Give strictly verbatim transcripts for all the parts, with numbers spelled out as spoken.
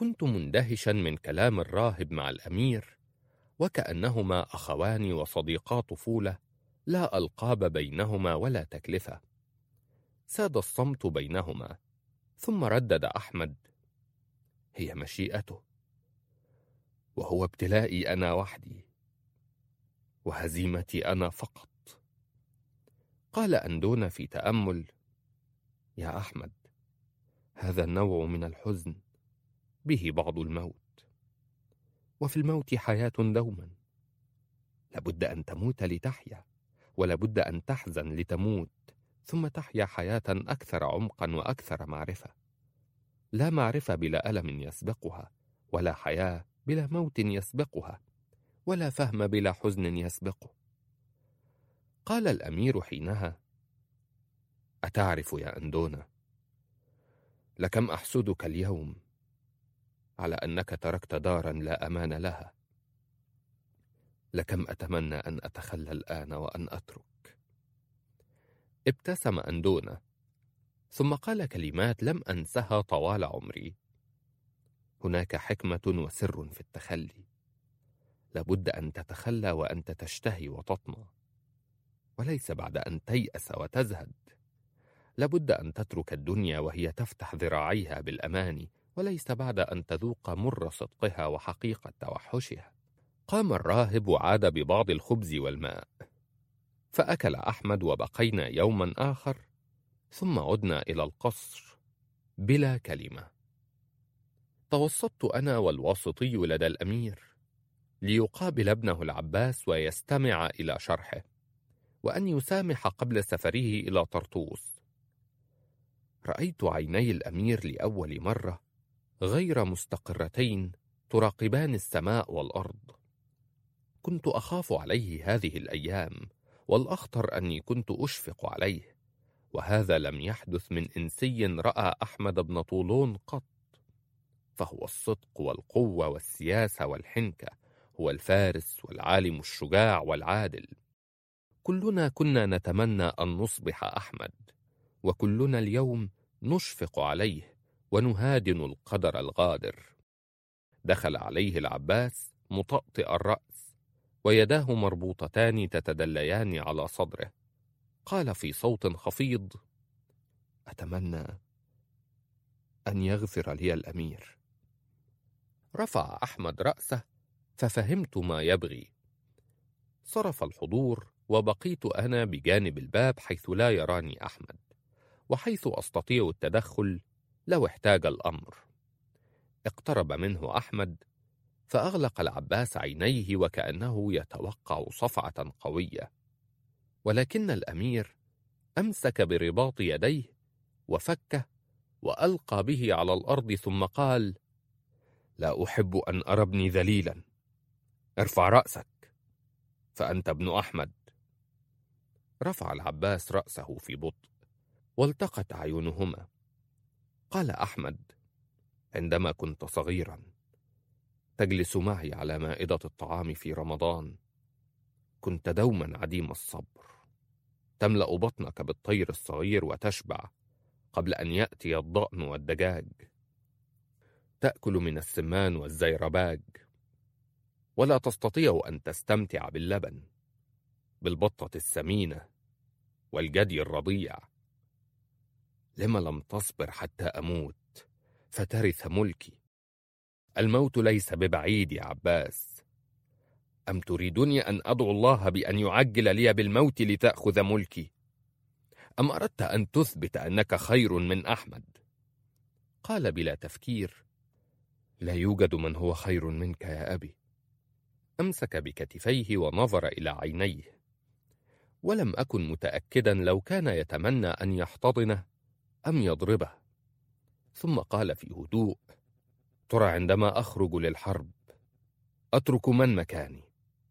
كنت مندهشا من كلام الراهب مع الأمير، وكأنهما أخوان وصديقا طفولة، لا ألقاب بينهما ولا تكلفة. ساد الصمت بينهما، ثم ردد أحمد: هي مشيئته، وهو ابتلائي أنا وحدي، وهزيمتي أنا فقط. قال أندون في تأمل: يا أحمد، هذا النوع من الحزن به بعض الموت، وفي الموت حياة دوما. لابد أن تموت لتحيا، ولابد أن تحزن لتموت، ثم تحيا حياة أكثر عمقا وأكثر معرفة. لا معرفة بلا ألم يسبقها، ولا حياة بلا موت يسبقها، ولا فهم بلا حزن يسبقه. قال الأمير حينها: أتعرف يا أندونا، لكم أحسدك اليوم على أنك تركت دارا لا أمان لها، لكم أتمنى أن أتخلى الآن وأن أترك. ابتسم أندونا، ثم قال كلمات لم أنسها طوال عمري: هناك حكمة وسر في التخلي. لابد أن تتخلى وأنت تشتهي وتطمع، وليس بعد أن تيأس وتزهد. لابد أن تترك الدنيا وهي تفتح ذراعيها بالأمان، وليس بعد أن تذوق مر صدقها وحقيقة توحشها. قام الراهب وعاد ببعض الخبز والماء، فأكل أحمد، وبقينا يوما آخر، ثم عدنا إلى القصر بلا كلمة. توسطت أنا والواسطي لدى الأمير ليقابل ابنه العباس ويستمع إلى شرحه، وأن يسامح قبل سفره إلى طرطوس. رأيت عيني الأمير لأول مرة غير مستقرتين تراقبان السماء والأرض. كنت أخاف عليه هذه الأيام، والأخطر أني كنت أشفق عليه، وهذا لم يحدث من إنسي رأى أحمد بن طولون قط. فهو الصدق والقوة والسياسة والحنكة، هو الفارس والعالم الشجاع والعادل. كلنا كنا نتمنى أن نصبح أحمد، وكلنا اليوم نشفق عليه ونهادن القدر الغادر. دخل عليه العباس مطأطئ الرأس، ويداه مربوطتان تتدليان على صدره. قال في صوت خفيض: أتمنى أن يغفر لي الأمير. رفع أحمد رأسه، ففهمت ما يبغي. صرف الحضور، وبقيت أنا بجانب الباب حيث لا يراني أحمد، وحيث أستطيع التدخل لو احتاج الأمر. اقترب منه أحمد، فأغلق العباس عينيه وكأنه يتوقع صفعة قوية، ولكن الأمير أمسك برباط يديه وفكه وألقى به على الأرض، ثم قال: لا أحب أن أرى ابني ذليلا. ارفع رأسك، فأنت ابن أحمد. رفع العباس رأسه في بطء، والتقت أعينهما. قال أحمد: عندما كنت صغيرا تجلس معي على مائدة الطعام في رمضان، كنت دوما عديم الصبر، تملأ بطنك بالطير الصغير وتشبع قبل أن يأتي الضأن والدجاج، تأكل من السمان والزيرباج، ولا تستطيع أن تستمتع باللبن، بالبطة السمينة والجدي الرضيع. لما لم تصبر حتى أموت فترث ملكي؟ الموت ليس ببعيد يا عباس. أم تريدني أن أدعو الله بأن يعجل لي بالموت لتأخذ ملكي؟ أم أردت أن تثبت أنك خير من أحمد؟ قال بلا تفكير: لا يوجد من هو خير منك يا أبي. أمسك بكتفيه ونظر إلى عينيه، ولم أكن متأكدا لو كان يتمنى أن يحتضنه أم يضربه. ثم قال في هدوء: ترى عندما أخرج للحرب أترك من مكاني؟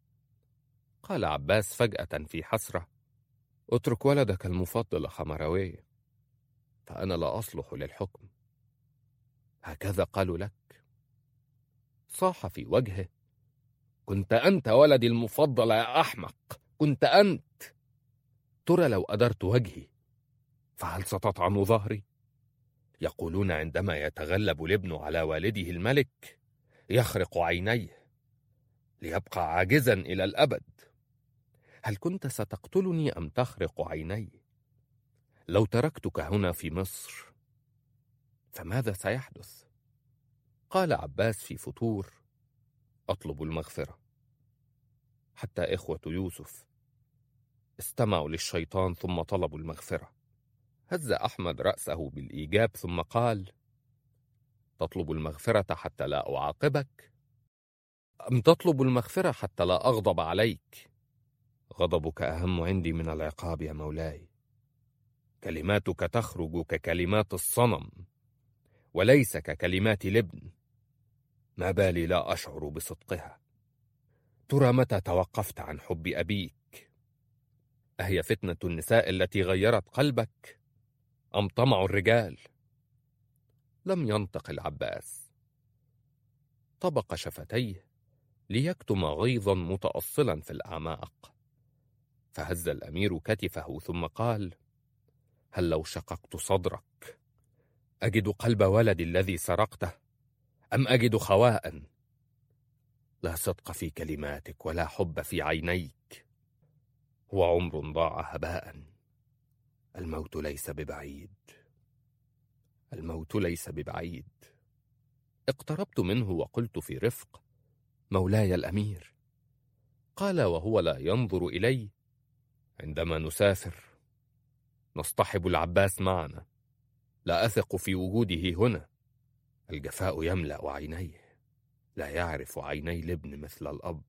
قال عباس فجأة في حسرة: اترك ولدك المفضل خمروي، فأنا لا أصلح للحكم. هكذا قالوا لك؟ صاح في وجهه: كنت أنت ولدي المفضل يا أحمق، كنت أنت. ترى لو أدرت وجهي فهل ستطعن ظهري؟ يقولون عندما يتغلب الابن على والده الملك يخرق عينيه ليبقى عاجزا إلى الأبد. هل كنت ستقتلني أم تخرق عيني؟ لو تركتك هنا في مصر فماذا سيحدث؟ قال عباس في فتور: أطلب المغفرة. حتى إخوة يوسف استمعوا للشيطان ثم طلبوا المغفرة. هز أحمد رأسه بالإيجاب ثم قال: تطلب المغفرة حتى لا أعاقبك أم تطلب المغفرة حتى لا أغضب عليك؟ غضبك أهم عندي من العقاب يا مولاي. كلماتك تخرج ككلمات الصنم وليس ككلمات الابن. ما بالي لا أشعر بصدقها. ترى متى توقفت عن حب أبيك؟ أهي فتنة النساء التي غيرت قلبك أم طمع الرجال؟ لم ينطق العباس، طبق شفتيه ليكتم غيظا متأصلا في الأعماق. فهز الأمير كتفه ثم قال: هل لو شققت صدرك أجد قلب ولدي الذي سرقته أم أجد خواء؟ لا صدق في كلماتك ولا حب في عينيك. هو عمر ضاع هباء. الموت ليس ببعيد، الموت ليس ببعيد. اقتربت منه وقلت في رفق: مولاي الأمير. قال وهو لا ينظر إلي: عندما نسافر نصطحب العباس معنا، لا أثق في وجوده هنا. الجفاء يملأ عينيه، لا يعرف عيني الابن مثل الأب.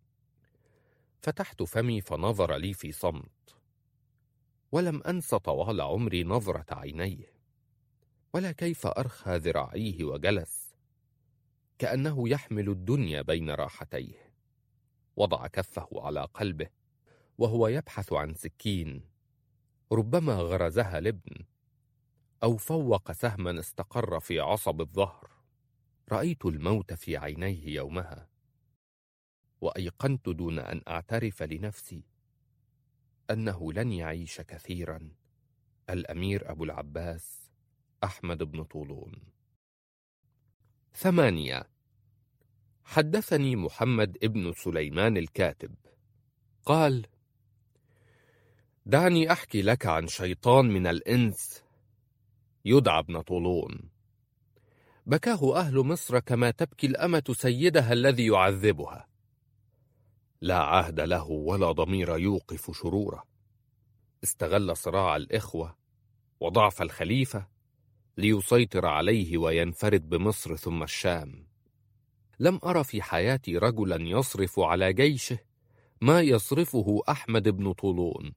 فتحت فمي فنظر لي في صمت، ولم أنس طوال عمري نظرة عينيه، ولا كيف أرخى ذراعيه وجلس كأنه يحمل الدنيا بين راحتيه. وضع كفه على قلبه وهو يبحث عن سكين ربما غرزها الابن أو فوق سهما استقر في عصب الظهر. رأيت الموت في عينيه يومها، وأيقنت دون أن أعترف لنفسي أنه لن يعيش كثيرا الأمير أبو العباس أحمد بن طولون. ثمانية. حدثني محمد ابن سليمان الكاتب قال: دعني أحكي لك عن شيطان من الإنس يدعى ابن طولون. بكاه أهل مصر كما تبكي الأمة سيدها الذي يعذبها. لا عهد له ولا ضمير يوقف شروره. استغل صراع الإخوة وضعف الخليفة ليسيطر عليه وينفرد بمصر ثم الشام. لم أرى في حياتي رجلا يصرف على جيشه ما يصرفه أحمد بن طولون،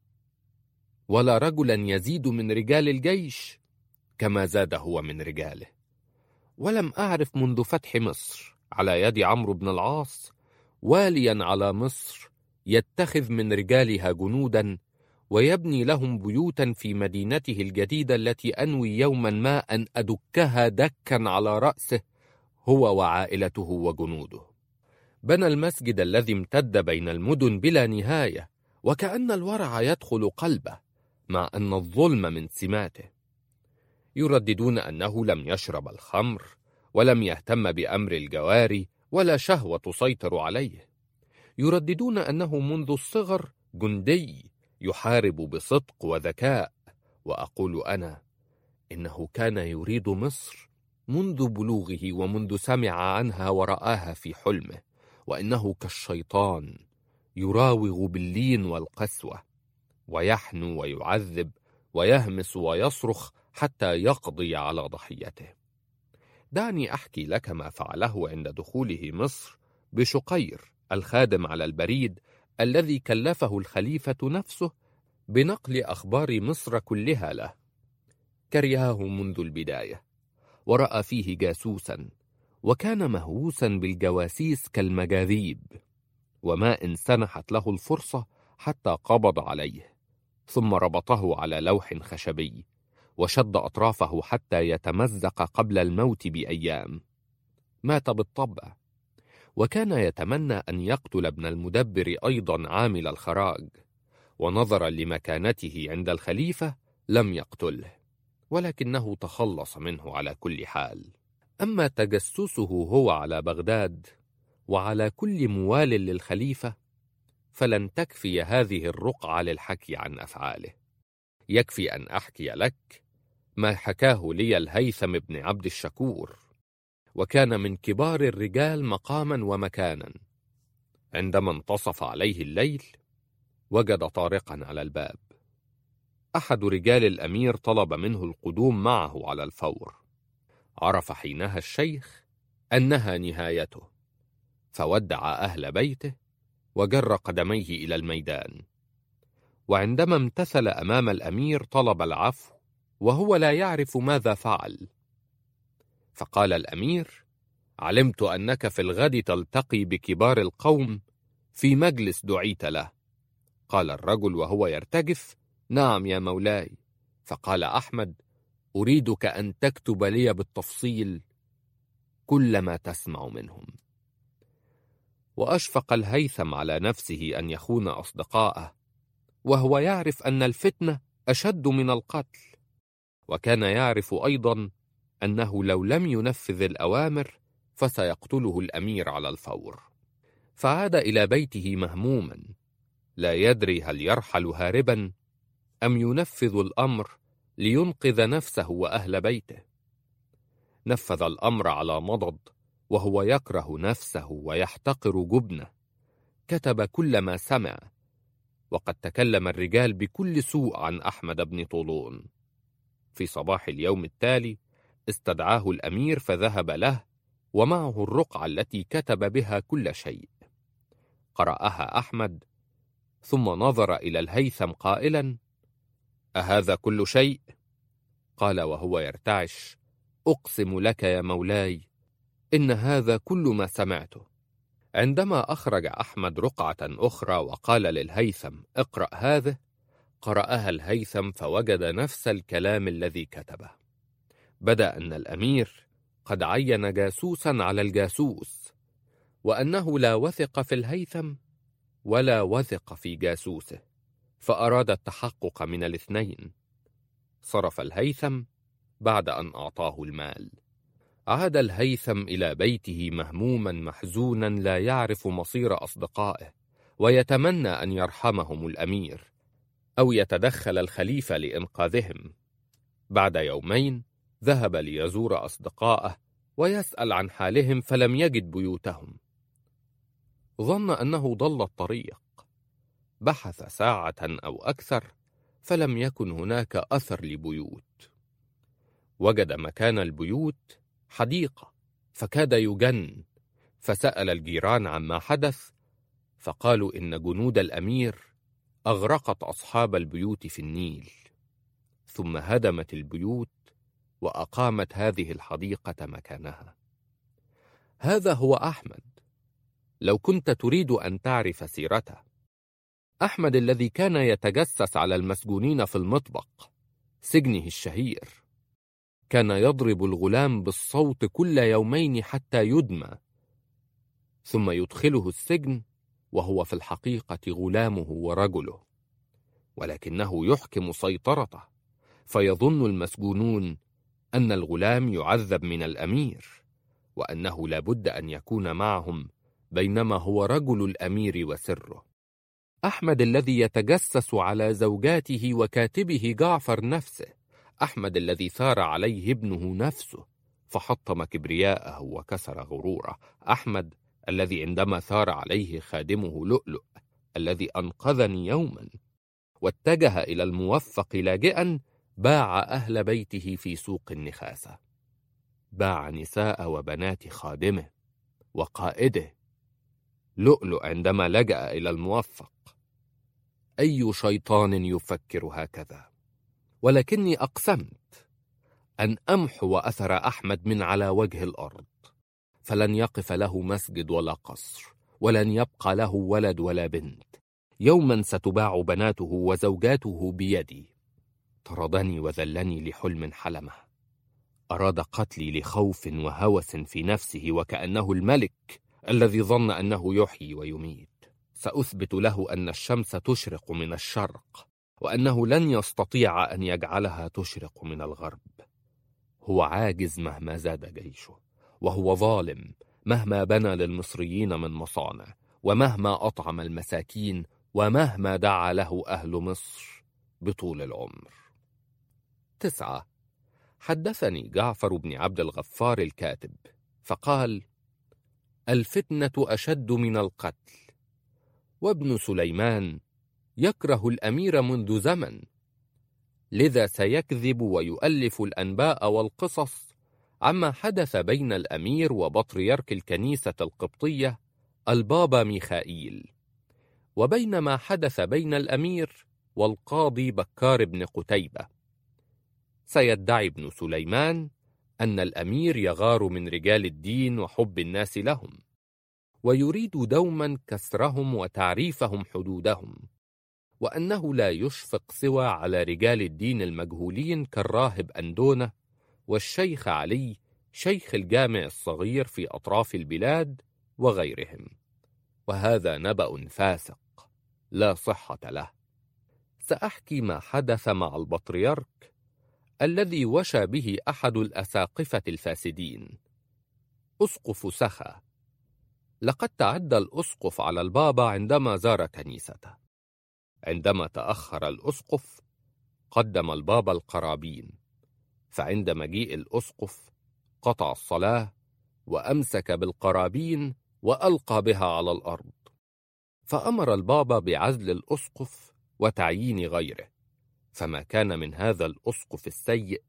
ولا رجلا يزيد من رجال الجيش كما زاد هو من رجاله. ولم أعرف منذ فتح مصر على يد عمرو بن العاص واليا على مصر يتخذ من رجالها جنودا ويبني لهم بيوتا في مدينته الجديدة التي أنوي يوما ما أن أدكها دكا على رأسه هو وعائلته وجنوده. بنى المسجد الذي امتد بين المدن بلا نهاية، وكأن الورع يدخل قلبه مع أن الظلم من سماته. يرددون أنه لم يشرب الخمر ولم يهتم بأمر الجواري ولا شهوة تسيطر عليه. يرددون أنه منذ الصغر جندي يحارب بصدق وذكاء. وأقول أنا إنه كان يريد مصر منذ بلوغه ومنذ سمع عنها ورآها في حلمه، وإنه كالشيطان يراوغ باللين والقسوة ويحنو ويعذب ويهمس ويصرخ حتى يقضي على ضحيته. دعني أحكي لك ما فعله عند دخوله مصر بشقير الخادم على البريد الذي كلفه الخليفة نفسه بنقل أخبار مصر كلها له. كرهه منذ البداية ورأى فيه جاسوسا، وكان مهووسا بالجواسيس كالمجاذيب، وما إن سنحت له الفرصة حتى قبض عليه ثم ربطه على لوح خشبي وشد أطرافه حتى يتمزق قبل الموت بأيام. مات بالطبع، وكان يتمنى أن يقتل ابن المدبر أيضا عامل الخراج، ونظرا لمكانته عند الخليفة لم يقتله، ولكنه تخلص منه على كل حال. أما تجسسه هو على بغداد وعلى كل موال للخليفة فلن تكفي هذه الرقعة للحكي عن أفعاله. يكفي أن أحكي لك ما حكاه لي الهيثم بن عبد الشكور، وكان من كبار الرجال مقاما ومكانا. عندما انتصف عليه الليل وجد طارقا على الباب. أحد رجال الأمير طلب منه القدوم معه على الفور. عرف حينها الشيخ أنها نهايته، فودع أهل بيته وجر قدميه إلى الميدان. وعندما امتثل أمام الأمير طلب العفو وهو لا يعرف ماذا فعل. فقال الأمير: علمت أنك في الغد تلتقي بكبار القوم في مجلس دعيت له. قال الرجل وهو يرتجف: نعم يا مولاي. فقال أحمد: أريدك أن تكتب لي بالتفصيل كل ما تسمع منهم. وأشفق الهيثم على نفسه أن يخون أصدقائه، وهو يعرف أن الفتنة أشد من القتل، وكان يعرف أيضا أنه لو لم ينفذ الأوامر فسيقتله الأمير على الفور. فعاد إلى بيته مهموما، لا يدري هل يرحل هاربا أم ينفذ الأمر لينقذ نفسه وأهل بيته. نفذ الأمر على مضض وهو يكره نفسه ويحتقر جبنه. كتب كل ما سمع، وقد تكلم الرجال بكل سوء عن أحمد بن طولون. في صباح اليوم التالي استدعاه الأمير فذهب له ومعه الرقعة التي كتب بها كل شيء. قرأها أحمد ثم نظر إلى الهيثم قائلا: أهذا كل شيء؟ قال وهو يرتعش: أقسم لك يا مولاي إن هذا كل ما سمعته. عندما أخرج أحمد رقعة أخرى وقال للهيثم: اقرأ هذه، قرأها الهيثم فوجد نفس الكلام الذي كتبه. بدأ أن الأمير قد عين جاسوسا على الجاسوس، وأنه لا وثق في الهيثم ولا وثق في جاسوسه، فأراد التحقق من الاثنين. صرف الهيثم بعد أن أعطاه المال. عاد الهيثم إلى بيته مهموما محزونا لا يعرف مصير أصدقائه، ويتمنى أن يرحمهم الأمير أو يتدخل الخليفة لإنقاذهم. بعد يومين ذهب ليزور أصدقائه ويسأل عن حالهم فلم يجد بيوتهم. ظن أنه ضل الطريق. بحث ساعة أو أكثر فلم يكن هناك أثر لبيوت. وجد مكان البيوت حديقة فكاد يجن، فسأل الجيران عما حدث، فقالوا إن جنود الأمير أغرقت أصحاب البيوت في النيل، ثم هدمت البيوت وأقامت هذه الحديقة مكانها. هذا هو أحمد. لو كنت تريد أن تعرف سيرته، أحمد الذي كان يتجسس على المسجونين في المطبق، سجنه الشهير، كان يضرب الغلام بالصوت كل يومين حتى يدمى، ثم يدخله السجن وهو في الحقيقة غلامه ورجله، ولكنه يحكم سيطرته، فيظن المسجونون أن الغلام يعذب من الأمير، وأنه لابد أن يكون معهم، بينما هو رجل الأمير وسره. أحمد الذي يتجسس على زوجاته وكاتبه جعفر نفسه، أحمد الذي ثار عليه ابنه نفسه فحطم كبرياءه وكسر غروره، أحمد الذي عندما ثار عليه خادمه لؤلؤ الذي أنقذني يوما واتجه إلى الموفق لاجئا، باع أهل بيته في سوق النخاسة، باع نساء وبنات خادمه وقائده. لؤلؤ عندما لجأ إلى الموفق. أي شيطان يفكر هكذا؟ ولكني أقسمت أن أمحو أثر أحمد من على وجه الأرض، فلن يقف له مسجد ولا قصر، ولن يبقى له ولد ولا بنت. يوما ستباع بناته وزوجاته بيدي. طردني وذلني لحلم حلمه. أراد قتلي لخوف وهوس في نفسه، وكأنه الملك الذي ظن أنه يحيي ويميت. سأثبت له أن الشمس تشرق من الشرق، وأنه لن يستطيع أن يجعلها تشرق من الغرب. هو عاجز مهما زاد جيشه، وهو ظالم مهما بنى للمصريين من مصانع، ومهما أطعم المساكين، ومهما دعا له أهل مصر بطول العمر. تسعة. حدثني جعفر بن عبد الغفار الكاتب فقال: الفتنة أشد من القتل، وابن سليمان يكره الأمير منذ زمن، لذا سيكذب ويؤلف الأنباء والقصص عما حدث بين الأمير وبطريرك الكنيسة القبطية البابا ميخائيل، وبين ما حدث بين الأمير والقاضي بكار بن قتيبة. سيدعي ابن سليمان أن الأمير يغار من رجال الدين وحب الناس لهم، ويريد دوما كسرهم وتعريفهم حدودهم، وأنه لا يشفق سوى على رجال الدين المجهولين كالراهب أندونة والشيخ علي شيخ الجامع الصغير في أطراف البلاد وغيرهم، وهذا نبأ فاسق لا صحة له. سأحكي ما حدث مع البطريرك الذي وشى به أحد الأساقفة الفاسدين، أسقف سخا. لقد تعدى الأسقف على البابا عندما زار كنيسته. عندما تأخر الأسقف قدم البابا القرابين، فعند مجيء الأسقف قطع الصلاة وأمسك بالقرابين وألقى بها على الأرض، فأمر البابا بعزل الأسقف وتعيين غيره، فما كان من هذا الأسقف السيء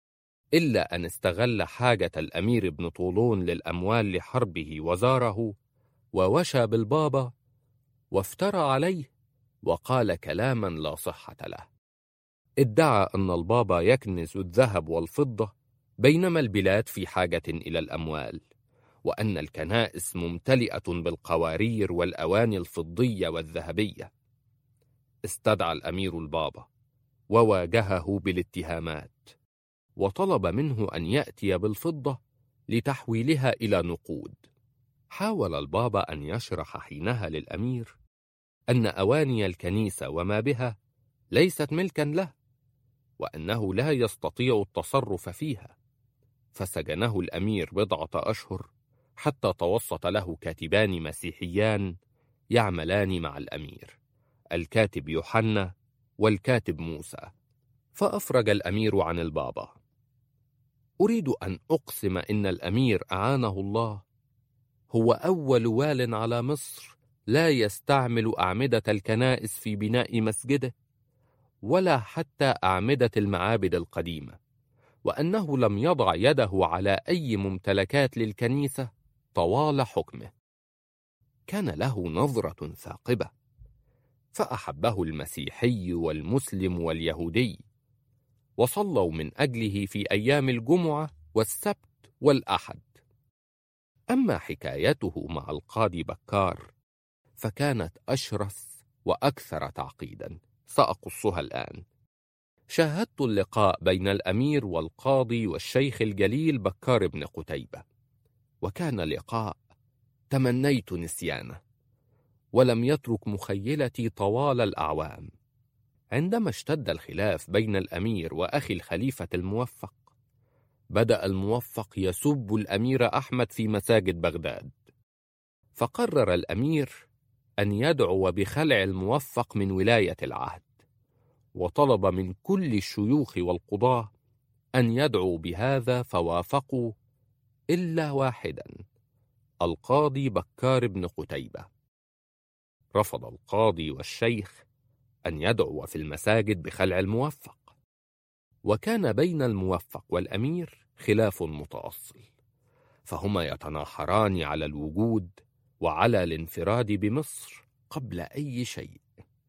إلا أن استغل حاجة الأمير ابن طولون للأموال لحربه وزاره، ووشى بالبابا وافترى عليه وقال كلاما لا صحة له. ادعى أن البابا يكنز الذهب والفضة بينما البلاد في حاجة إلى الأموال، وأن الكنائس ممتلئة بالقوارير والأواني الفضية والذهبية. استدعى الأمير البابا وواجهه بالاتهامات، وطلب منه أن يأتي بالفضة لتحويلها إلى نقود. حاول البابا أن يشرح حينها للأمير أن أواني الكنيسة وما بها ليست ملكا له، وأنه لا يستطيع التصرف فيها، فسجنه الأمير بضعة أشهر حتى توسط له كاتبان مسيحيان يعملان مع الأمير، الكاتب يوحنا والكاتب موسى. فأفرج الأمير عن البابا. أريد أن أقسم إن الأمير أعانه الله هو أول وال على مصر لا يستعمل أعمدة الكنائس في بناء مسجده، ولا حتى أعمدة المعابد القديمة، وأنه لم يضع يده على أي ممتلكات للكنيسة طوال حكمه. كان له نظرة ثاقبة، فأحبه المسيحي والمسلم واليهودي، وصلوا من أجله في أيام الجمعة والسبت والأحد. أما حكايته مع القاضي بكار فكانت أشرس وأكثر تعقيدا، سأقصها الآن. شاهدت اللقاء بين الأمير والقاضي والشيخ الجليل بكار بن قتيبة، وكان لقاء تمنيت نسيانه، ولم يترك مخيلتي طوال الأعوام. عندما اشتد الخلاف بين الأمير وأخي الخليفة الموفق، بدأ الموفق يسب الأمير أحمد في مساجد بغداد، فقرر الأمير أن يدعو بخلع الموفق من ولاية العهد، وطلب من كل الشيوخ والقضاة أن يدعوا بهذا، فوافقوا إلا واحدا، القاضي بكار بن قتيبة. رفض القاضي والشيخ أن يدعو في المساجد بخلع الموفق، وكان بين الموفق والأمير خلاف متأصل، فهما يتناحران على الوجود وعلى الانفراد بمصر قبل أي شيء.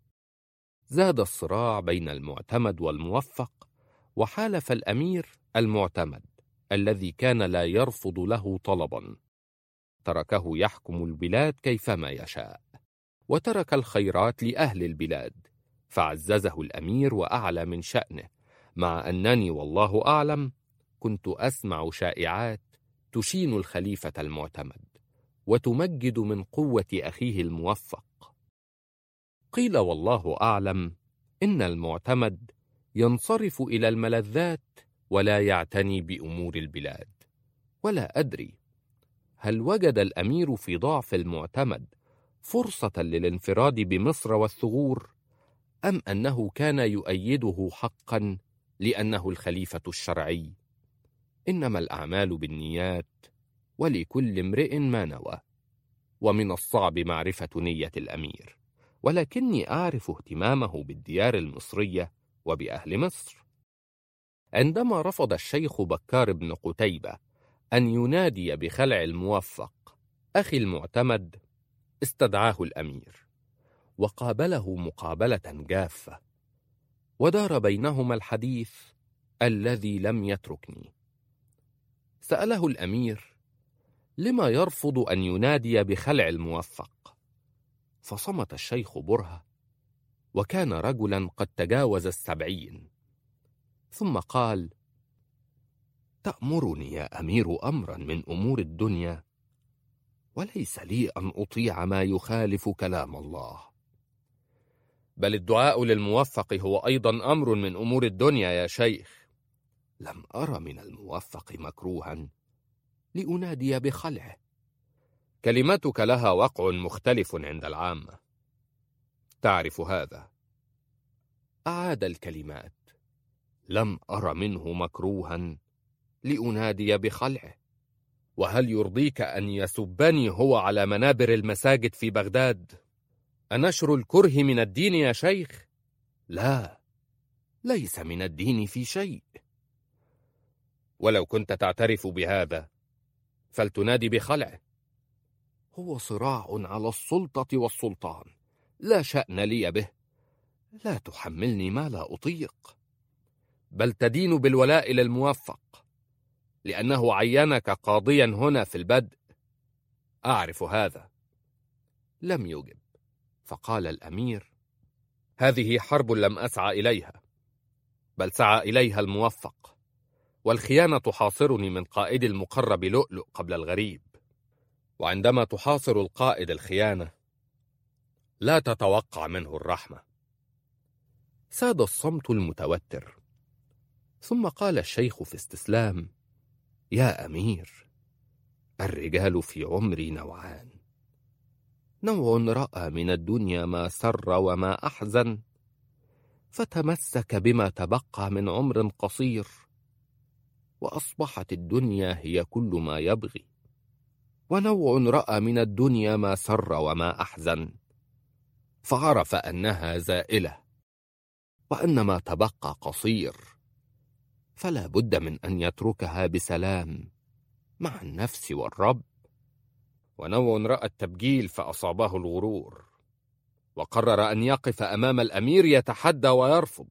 زاد الصراع بين المعتمد والموفق، وحالف الأمير المعتمد الذي كان لا يرفض له طلبا، تركه يحكم البلاد كيفما يشاء، وترك الخيرات لأهل البلاد، فعززه الأمير وأعلى من شأنه، مع أنني والله أعلم كنت أسمع شائعات تشين الخليفة المعتمد وتمجد من قوة أخيه الموفق. قيل والله أعلم إن المعتمد ينصرف إلى الملذات ولا يعتني بأمور البلاد. ولا أدري هل وجد الأمير في ضعف المعتمد فرصة للانفراد بمصر والثغور، أم أنه كان يؤيده حقا لأنه الخليفة الشرعي؟ إنما الأعمال بالنيات، ولكل امرئ ما نوى، ومن الصعب معرفة نية الأمير، ولكني أعرف اهتمامه بالديار المصرية وبأهل مصر. عندما رفض الشيخ بكار بن قتيبة أن ينادي بخلع الموفق أخي المعتمد، استدعاه الأمير وقابله مقابلة جافة، ودار بينهما الحديث الذي لم يتركني. سأله الأمير لما يرفض أن ينادي بخلع الموفق، فصمت الشيخ برهة، وكان رجلا قد تجاوز السبعين، ثم قال: تأمرني يا أمير أمرا من أمور الدنيا، وليس لي أن أطيع ما يخالف كلام الله. بل الدعاء للموفق هو أيضا أمر من أمور الدنيا يا شيخ. لم أر من الموفق مكروها لأنادي بخلعه. كلمتك لها وقع مختلف عند العامة، تعرف هذا. أعاد الكلمات: لم أر منه مكروها لأنادي بخلعه. وهل يرضيك أن يسبني هو على منابر المساجد في بغداد؟ أنشر الكره من الدين يا شيخ؟ لا، ليس من الدين في شيء. ولو كنت تعترف بهذا فلتنادي بخلعه. هو صراع على السلطة والسلطان، لا شأن لي به. لا تحملني ما لا أطيق. بل تدين بالولاء للموفق، لأنه عينك قاضيا هنا في البدء. أعرف هذا. لم يجب، فقال الأمير: هذه حرب لم أسعى إليها، بل سعى إليها الموفق، والخيانة تحاصرني من قائد المقرب لؤلؤ قبل الغريب. وعندما تحاصر القائد الخيانة لا تتوقع منه الرحمة. ساد الصمت المتوتر، ثم قال الشيخ في استسلام: يا أمير، الرجال في عمري نوعان: نوع رأى من الدنيا ما سر وما أحزن، فتمسك بما تبقى من عمر قصير، وأصبحت الدنيا هي كل ما يبغي. ونوع رأى من الدنيا ما سر وما أحزن، فعرف أنها زائلة، وأن ما تبقى قصير، فلا بد من أن يتركها بسلام مع النفس والرب. ونوع رأى التبجيل فأصابه الغرور، وقرر أن يقف أمام الأمير يتحدى ويرفض: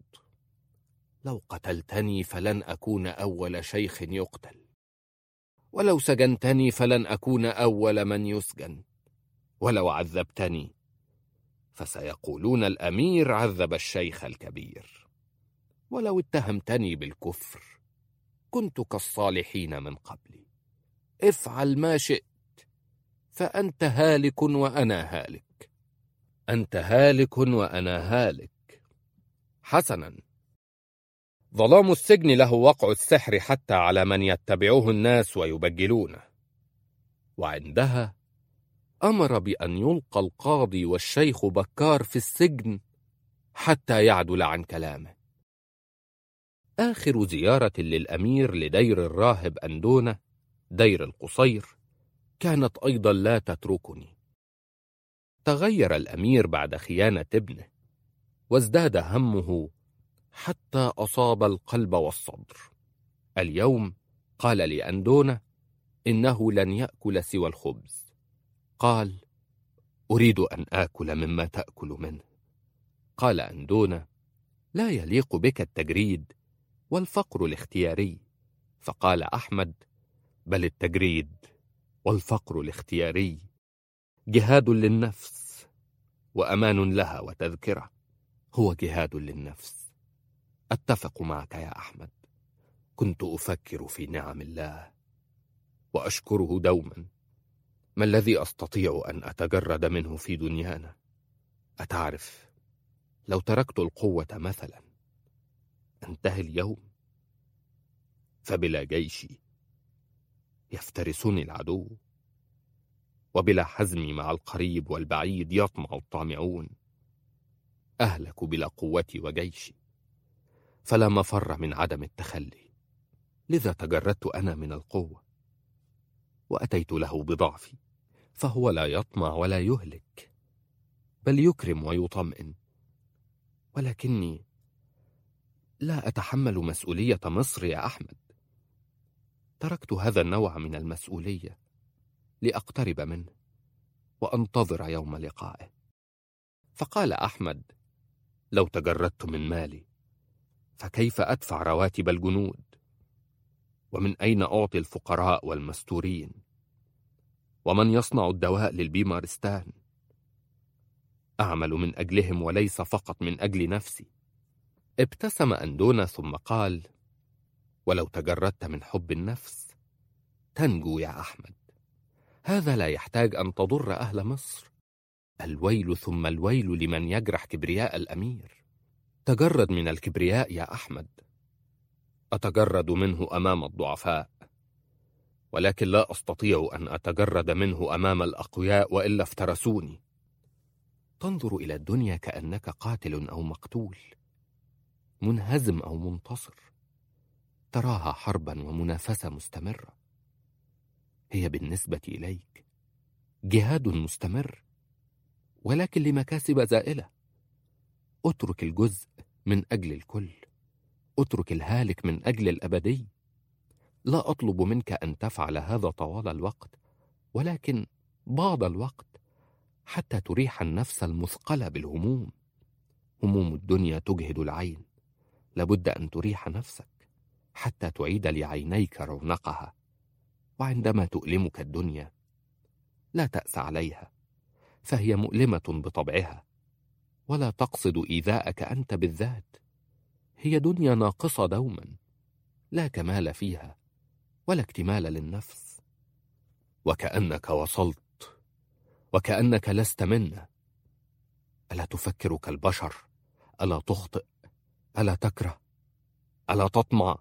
لو قتلتني فلن أكون أول شيخ يقتل، ولو سجنتني فلن أكون أول من يسجن، ولو عذبتني فسيقولون الأمير عذب الشيخ الكبير، ولو اتهمتني بالكفر كنت كالصالحين من قبلي. افعل ما شئت، فأنت هالك وأنا هالك. أنت هالك وأنا هالك. حسنا، ظلام السجن له وقع السحر حتى على من يتبعه الناس ويبجلونه. وعندها أمر بأن يلقى القاضي والشيخ بكار في السجن حتى يعدل عن كلامه. آخر زيارة للأمير لدير الراهب أندونة، دير القصير، كانت أيضا لا تتركني. تغير الأمير بعد خيانة ابنه، وازداد همه حتى أصاب القلب والصدر. اليوم قال لأندونة إنه لن يأكل سوى الخبز. قال: أريد أن آكل مما تأكل منه. قال أندونة: لا يليق بك التجريد والفقر الاختياري. فقال أحمد: بل التجريد والفقر الاختياري جهاد للنفس وأمان لها وتذكرة. هو جهاد للنفس. أتفق معك يا أحمد. كنت أفكر في نعم الله وأشكره دوما. ما الذي أستطيع أن أتجرد منه في دنيانا؟ أتعرف، لو تركت القوة مثلا انتهي اليوم، فبلا جيشي يفترسني العدو، وبلا حزمي مع القريب والبعيد يطمع الطامعون. أهلك بلا قوتي وجيشي، فلا مفر من عدم التخلي، لذا تجردت أنا من القوة وأتيت له بضعفي، فهو لا يطمع ولا يهلك، بل يكرم ويطمئن. ولكني لا أتحمل مسؤولية مصر يا أحمد. تركت هذا النوع من المسؤولية لأقترب منه وأنتظر يوم لقائه. فقال أحمد: لو تجردت من مالي فكيف أدفع رواتب الجنود؟ ومن أين أعطي الفقراء والمستورين؟ ومن يصنع الدواء للبيمارستان؟ أعمل من أجلهم وليس فقط من أجل نفسي. ابتسم أندونا ثم قال: ولو تجردت من حب النفس تنجو يا أحمد. هذا لا يحتاج أن تضر أهل مصر. الويل ثم الويل لمن يجرح كبرياء الأمير. تجرد من الكبرياء يا أحمد. أتجرد منه أمام الضعفاء، ولكن لا أستطيع أن أتجرد منه أمام الأقوياء وإلا افترسوني. تنظر إلى الدنيا كأنك قاتل أو مقتول، منهزم أو منتصر. تراها حربا ومنافسة مستمرة. هي بالنسبة إليك جهاد مستمر، ولكن لمكاسب زائلة. اترك الجزء من أجل الكل، اترك الهالك من أجل الأبدي. لا أطلب منك أن تفعل هذا طوال الوقت، ولكن بعض الوقت حتى تريح النفس المثقلة بالهموم. هموم الدنيا تجهد العين، لابد أن تريح نفسك حتى تعيد لعينيك رونقها. وعندما تؤلمك الدنيا لا تأس عليها، فهي مؤلمة بطبعها، ولا تقصد إيذاءك أنت بالذات. هي دنيا ناقصة دوما، لا كمال فيها ولا اكتمال للنفس. وكأنك وصلت، وكأنك لست منا. ألا تفكر كالبشر؟ ألا تخطئ؟ ألا تكره؟ ألا تطمع؟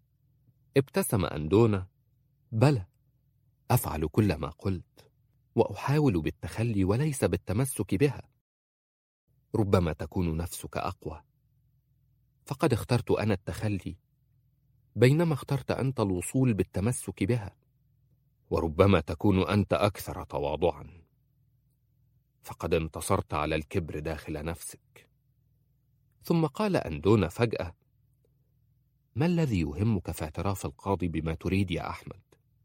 ابتسم أندونا: بلى، أفعل كل ما قلت، وأحاول بالتخلي وليس بالتمسك بها. ربما تكون نفسك أقوى، فقد اخترت أنا التخلي بينما اخترت أنت الوصول بالتمسك بها. وربما تكون أنت أكثر تواضعا، فقد انتصرت على الكبر داخل نفسك. ثم قال أندونا فجأة: ما الذي يهمك في اعتراف القاضي بما تريد يا أحمد؟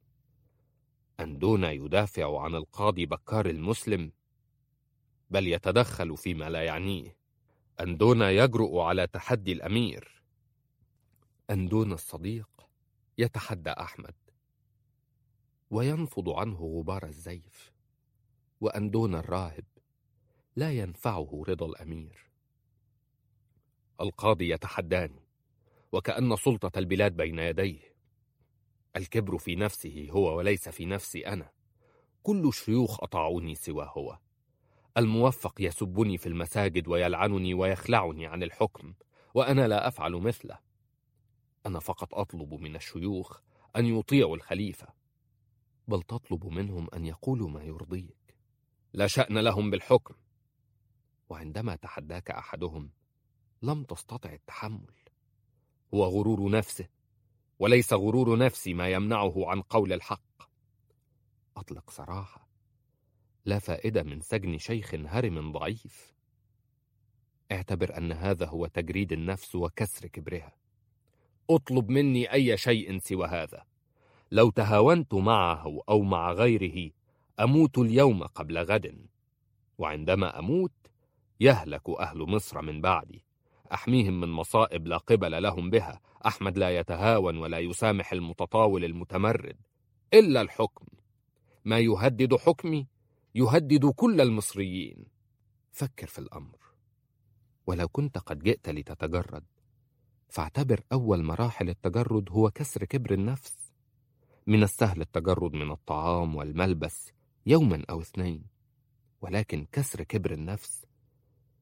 أندونا يدافع عن القاضي بكار المسلم، بل يتدخل فيما لا يعنيه. أندونا يجرؤ على تحدي الأمير. أندونا الصديق يتحدى أحمد وينفض عنه غبار الزيف، وأندونا الراهب لا ينفعه رضا الأمير. القاضي يتحداني وكأن سلطة البلاد بين يديه. الكبر في نفسه هو وليس في نفسي أنا. كل الشيوخ أطاعوني سوى هو. الموفق يسبني في المساجد ويلعنني ويخلعني عن الحكم، وأنا لا أفعل مثله. أنا فقط أطلب من الشيوخ أن يطيعوا الخليفة، بل تطلب منهم أن يقولوا ما يرضيك. لا شأن لهم بالحكم. وعندما تحداك أحدهم لم تستطع التحمل. هو غرور نفسه، وليس غرور نفسي ما يمنعه عن قول الحق. أطلق صراحة. لا فائدة من سجن شيخ هرم ضعيف. اعتبر أن هذا هو تجريد النفس وكسر كبرها. اطلب مني أي شيء سوى هذا. لو تهاونت معه أو مع غيره أموت اليوم قبل غد، وعندما أموت يهلك أهل مصر من بعدي. أحميهم من مصائب لا قبل لهم بها. أحمد لا يتهاون ولا يسامح المتطاول المتمرد إلا الحكم. ما يهدد حكمي يهدد كل المصريين. فكر في الأمر. ولو كنت قد جئت لتتجرد، فاعتبر أول مراحل التجرد هو كسر كبر النفس. من السهل التجرد من الطعام والملبس يوما أو اثنين، ولكن كسر كبر النفس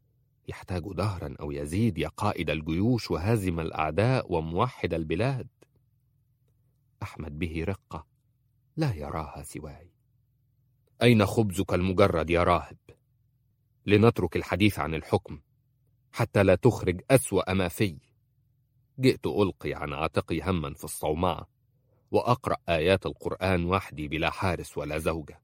يحتاج دهرا أو يزيد يا قائد الجيوش وهازم الأعداء وموحد البلاد. أحمد به رقة لا يراها سواي. أين خبزك المجرد يا راهب؟ لنترك الحديث عن الحكم حتى لا تخرج أسوأ ما في. جئت ألقي عن عاتقي هما في الصومعة وأقرأ آيات القرآن وحدي بلا حارس ولا زوجة.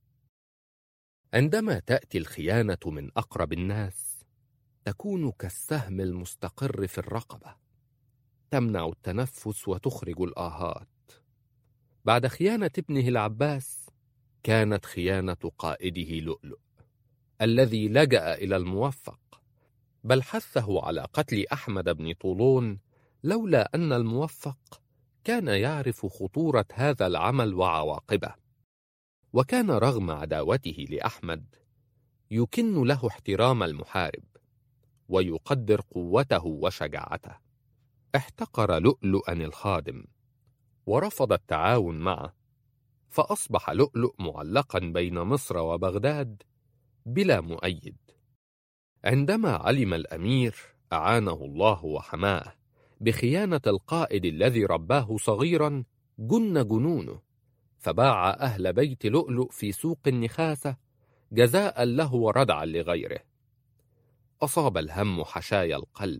عندما تأتي الخيانة من أقرب الناس تكون كالسهم المستقر في الرقبة، تمنع التنفس وتخرج الآهات. بعد خيانة ابنه العباس كانت خيانة قائده لؤلؤ الذي لجأ إلى الموفق، بل حثه على قتل أحمد بن طولون، لولا أن الموفق كان يعرف خطورة هذا العمل وعواقبه، وكان رغم عداوته لأحمد يكن له احترام المحارب ويقدر قوته وشجاعته. احتقر لؤلؤا الخادم ورفض التعاون معه، فأصبح لؤلؤ معلقا بين مصر وبغداد بلا مؤيد. عندما علم الأمير أعانه الله وحماه بخيانة القائد الذي رباه صغيرا جن جنونه، فباع أهل بيت لؤلؤ في سوق النخاسة جزاء له وردعا لغيره. أصاب الهم حشايا القلب،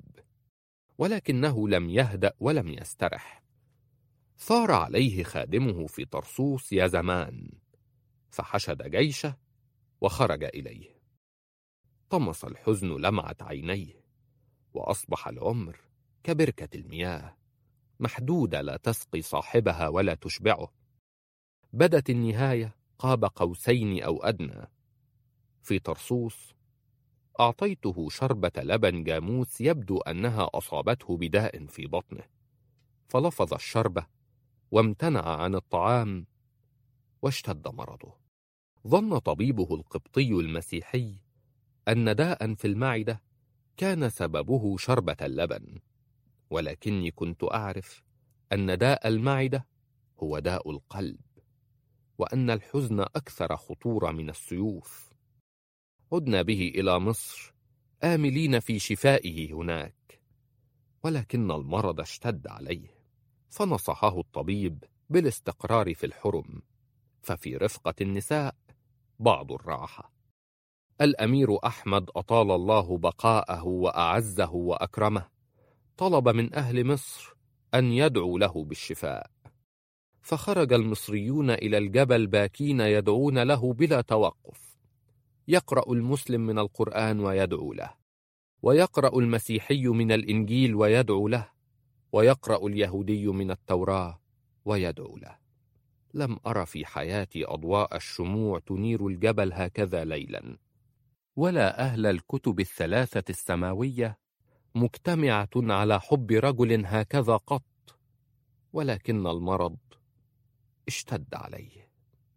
ولكنه لم يهدأ ولم يسترح. ثار عليه خادمه في طرسوس يا زمان، فحشد جيشه وخرج إليه. طمس الحزن لمعة عينيه، وأصبح العمر كبركة المياه محدودة لا تسقي صاحبها ولا تشبعه. بدت النهاية قاب قوسين أو أدنى. في طرسوس أعطيته شربة لبن جاموس يبدو أنها أصابته بداء في بطنه، فلفظ الشربة وامتنع عن الطعام واشتد مرضه. ظن طبيبه القبطي المسيحي أن داء في المعدة كان سببه شربة اللبن، ولكني كنت أعرف أن داء المعدة هو داء القلب، وأن الحزن أكثر خطورة من السيوف. عدنا به إلى مصر آملين في شفائه هناك، ولكن المرض اشتد عليه، فنصحه الطبيب بالاستقرار في الحرم، ففي رفقة النساء بعض الراحة. الأمير أحمد أطال الله بقاءه وأعزه وأكرمه طلب من أهل مصر أن يدعوا له بالشفاء، فخرج المصريون إلى الجبل باكين يدعون له بلا توقف. يقرأ المسلم من القرآن ويدعو له، ويقرأ المسيحي من الإنجيل ويدعو له، ويقرأ اليهودي من التوراة ويدعو له. لم أرى في حياتي أضواء الشموع تنير الجبل هكذا ليلا، ولا أهل الكتب الثلاثة السماوية مجتمعة على حب رجل هكذا قط، ولكن المرض اشتد عليه.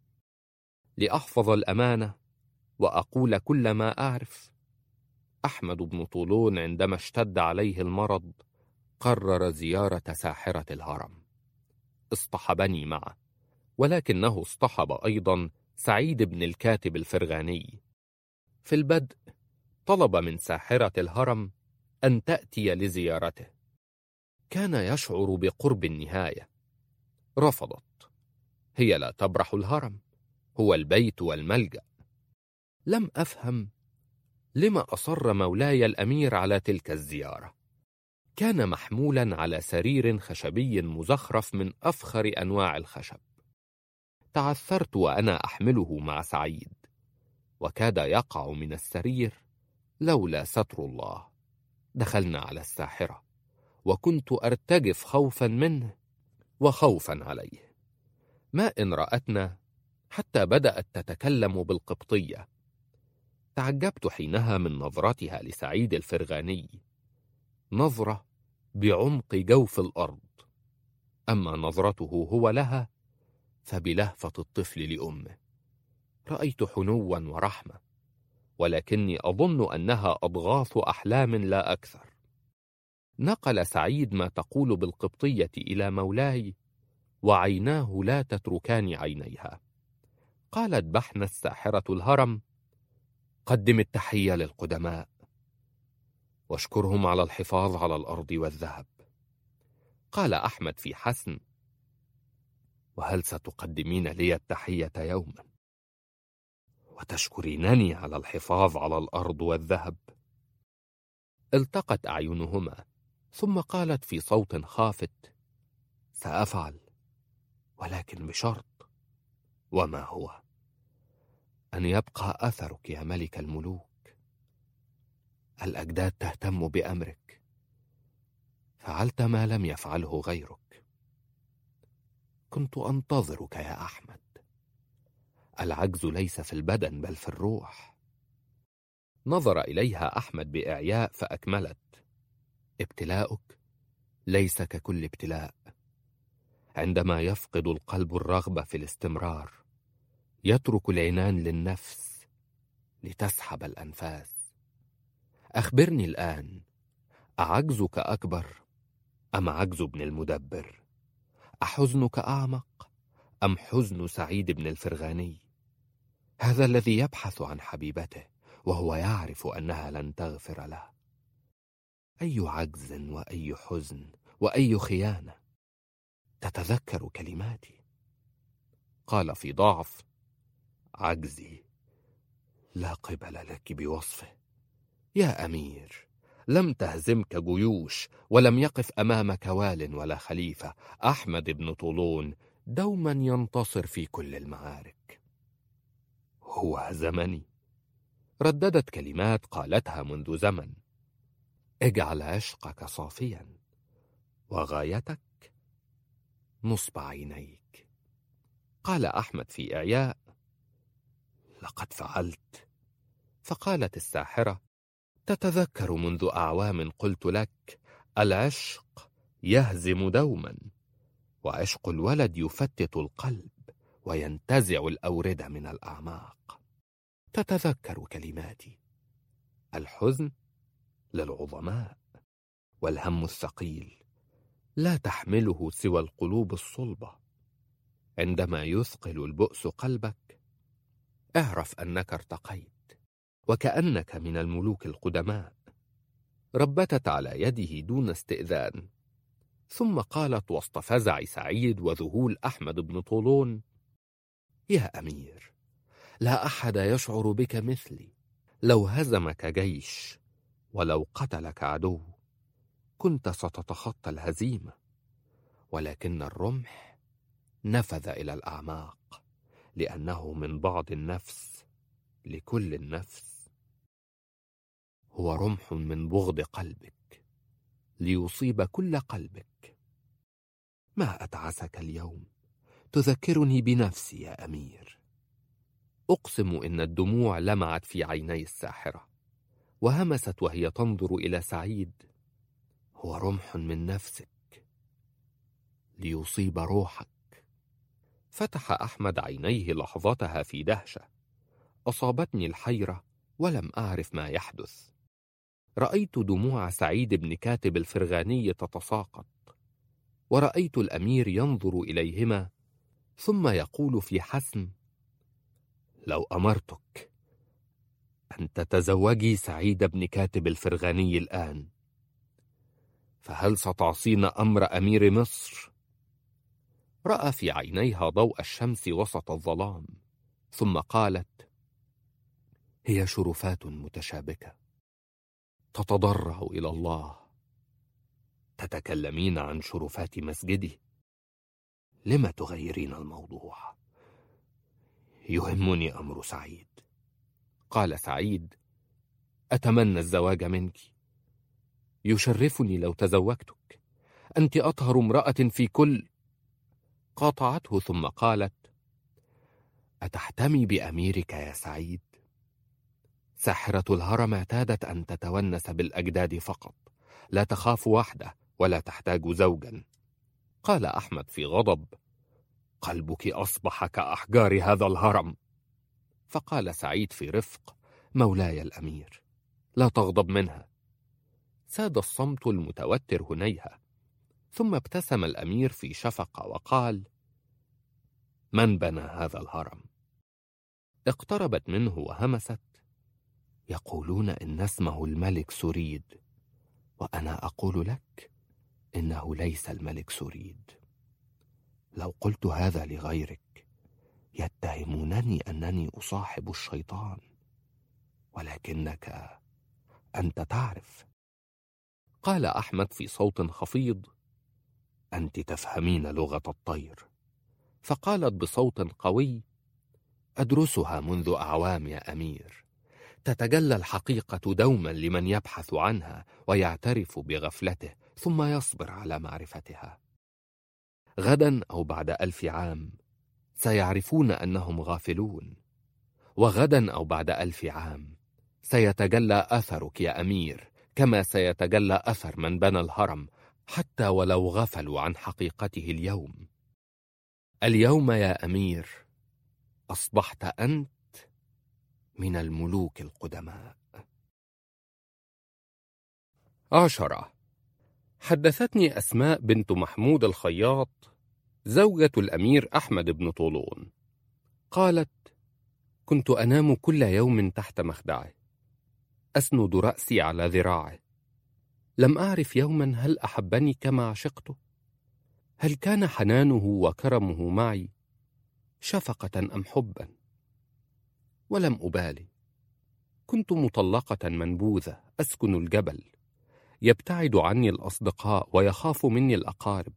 لأحفظ الأمانة وأقول كل ما أعرف، أحمد بن طولون عندما اشتد عليه المرض قرر زيارة ساحرة الهرم. اصطحبني معه، ولكنه اصطحب أيضا سعيد بن الكاتب الفرغاني. في البدء طلب من ساحرة الهرم أن تأتي لزيارته، كان يشعر بقرب النهاية. رفضت، هي لا تبرح الهرم، هو البيت والملجأ. لم أفهم لما أصر مولاي الأمير على تلك الزيارة. كان محمولا على سرير خشبي مزخرف من أفخر أنواع الخشب. تعثرت وأنا أحمله مع سعيد، وكاد يقع من السرير لولا ستر الله. دخلنا على الساحرة، وكنت أرتجف خوفا منه وخوفا عليه. ما إن رأتنا حتى بدأت تتكلم بالقبطية. تعجبت حينها من نظرتها لسعيد الفرغاني، نظرة بعمق جوف الأرض، أما نظرته هو لها فبلهفة الطفل لأمه. رأيت حنوا ورحمة، ولكني أظن أنها أضغاث أحلام لا أكثر. نقل سعيد ما تقول بالقبطية إلى مولاي، وعيناه لا تتركان عينيها. قالت بحنا الساحرة الهرم: قدم التحية للقدماء. واشكرهم على الحفاظ على الأرض والذهب. قال أحمد في حسم: وهل ستقدمين لي التحية يوما وتشكرينني على الحفاظ على الأرض والذهب؟ التقت أعينهما، ثم قالت في صوت خافت: سأفعل، ولكن بشرط. وما هو؟ أن يبقى أثرك يا ملك الملوك. الأجداد تهتم بأمرك، فعلت ما لم يفعله غيرك. كنت أنتظرك يا أحمد. العجز ليس في البدن بل في الروح. نظر إليها أحمد بإعياء فأكملت: ابتلاؤك ليس ككل ابتلاء. عندما يفقد القلب الرغبة في الاستمرار، يترك العنان للنفس لتسحب الأنفاس. أخبرني الآن، أعجزك أكبر أم عجز ابن المدبر؟ أحزنك أعمق أم حزن سعيد بن الفرغاني؟ هذا الذي يبحث عن حبيبته وهو يعرف أنها لن تغفر له. أي عجز وأي حزن وأي خيانة. تتذكر كلماتي. قال في ضعف: عجزي لا قبل لك بوصفه. يا أمير، لم تهزمك جيوش، ولم يقف أمامك وال ولا خليفة. أحمد بن طولون دوما ينتصر في كل المعارك. هو هزمني. رددت كلمات قالتها منذ زمن: اجعل عشقك صافيا، وغايتك نصب عينيك. قال أحمد في إعياء: لقد فعلت. فقالت الساحرة: تتذكر منذ أعوام قلت لك: العشق يهزم دوما، وعشق الولد يفتت القلب وينتزع الأوردة من الأعماق. تتذكر كلماتي. الحزن للعظماء، والهم الثقيل لا تحمله سوى القلوب الصلبة. عندما يثقل البؤس قلبك، اعرف أنك ارتقيت، وكأنك من الملوك القدماء. ربتت على يده دون استئذان، ثم قالت وسط فزع سعيد وذهول أحمد بن طولون: يا أمير، لا أحد يشعر بك مثلي. لو هزمك جيش ولو قتلك عدو كنت ستتخطى الهزيمة، ولكن الرمح نفذ إلى الأعماق، لأنه من بعض النفس لكل النفس. هو رمح من بغض قلبك ليصيب كل قلبك. ما أتعسك اليوم، تذكرني بنفسي يا أمير. أقسم إن الدموع لمعت في عيني الساحرة، وهمست وهي تنظر إلى سعيد: هو رمح من نفسك ليصيب روحك. فتح أحمد عينيه لحظتها في دهشة. أصابتني الحيرة ولم أعرف ما يحدث. رأيت دموع سعيد بن كاتب الفرغاني تتساقط، ورأيت الأمير ينظر إليهما ثم يقول في حسم: لو أمرتك أن تتزوجي سعيد بن كاتب الفرغاني الآن، فهل ستعصين أمر أمير مصر؟ رأى في عينيها ضوء الشمس وسط الظلام، ثم قالت: هي شرفات متشابكة تتضرع إلى الله. تتكلمين عن شرفات مسجدي؟ لما تغيرين الموضوع؟ يهمني أمر سعيد. قال سعيد: أتمنى الزواج منك. يشرفني لو تزوجتك. أنت أطهر امرأة في كل. قاطعته ثم قالت: أتحتمي بأميرك يا سعيد؟ ساحرة الهرم اعتادت أن تتونس بالأجداد فقط، لا تخاف وحده ولا تحتاج زوجا. قال أحمد في غضب: قلبك أصبح كأحجار هذا الهرم. فقال سعيد في رفق: مولاي الأمير، لا تغضب منها. ساد الصمت المتوتر هنيها، ثم ابتسم الأمير في شفقة وقال: من بنى هذا الهرم؟ اقتربت منه وهمست: يقولون إن اسمه الملك سريد، وأنا أقول لك إنه ليس الملك سوريد. لو قلت هذا لغيرك يتهمونني أنني أصاحب الشيطان، ولكنك أنت تعرف. قال أحمد في صوت خفيض: أنت تفهمين لغة الطير. فقالت بصوت قوي: أدرسها منذ أعوام يا أمير. تتجلى الحقيقة دوما لمن يبحث عنها ويعترف بغفلته ثم يصبر على معرفتها. غدا أو بعد ألف عام سيعرفون أنهم غافلون، وغدا أو بعد ألف عام سيتجلى أثرك يا أمير، كما سيتجلى أثر من بنى الهرم، حتى ولو غفلوا عن حقيقته اليوم. اليوم يا أمير أصبحت أنت من الملوك القدماء. عشرة. حدثتني أسماء بنت محمود الخياط زوجة الأمير أحمد بن طولون، قالت: كنت أنام كل يوم تحت مخدعه، أسند رأسي على ذراعه. لم أعرف يوما هل أحبني كما عشقته، هل كان حنانه وكرمه معي شفقة أم حبا، ولم أبالي. كنت مطلقة منبوذة أسكن الجبل، يبتعد عني الأصدقاء ويخاف مني الأقارب،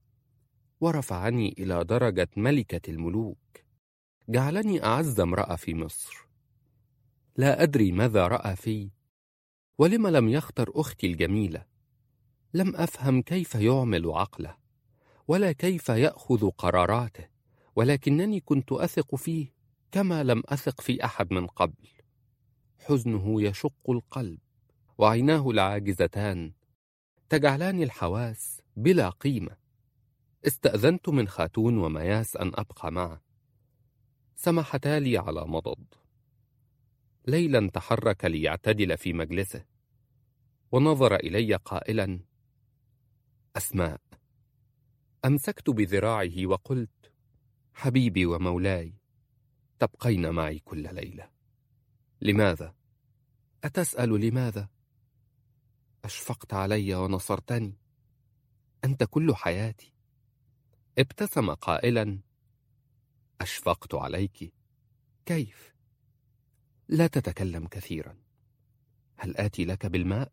ورفعني إلى درجة ملكة الملوك، جعلني أعز امرأة في مصر. لا أدري ماذا رأى في، ولم لم يختر أختي الجميلة. لم أفهم كيف يعمل عقله ولا كيف يأخذ قراراته، ولكنني كنت أثق فيه كما لم أثق في أحد من قبل. حزنه يشق القلب، وعيناه العاجزتان تجعلان الحواس بلا قيمة. استأذنت من خاتون ومياس أن أبقى معه، سمحتا لي على مضض. ليلا تحرك ليعتدل في مجلسه، ونظر إلي قائلا: أسماء. أمسكت بذراعه وقلت: حبيبي ومولاي، تبقين معي كل ليلة. لماذا؟ أتسأل لماذا؟ أشفقت علي ونصرتني، أنت كل حياتي. ابتسم قائلا: أشفقت عليك؟ كيف؟ لا تتكلم كثيرا، هل آتي لك بالماء؟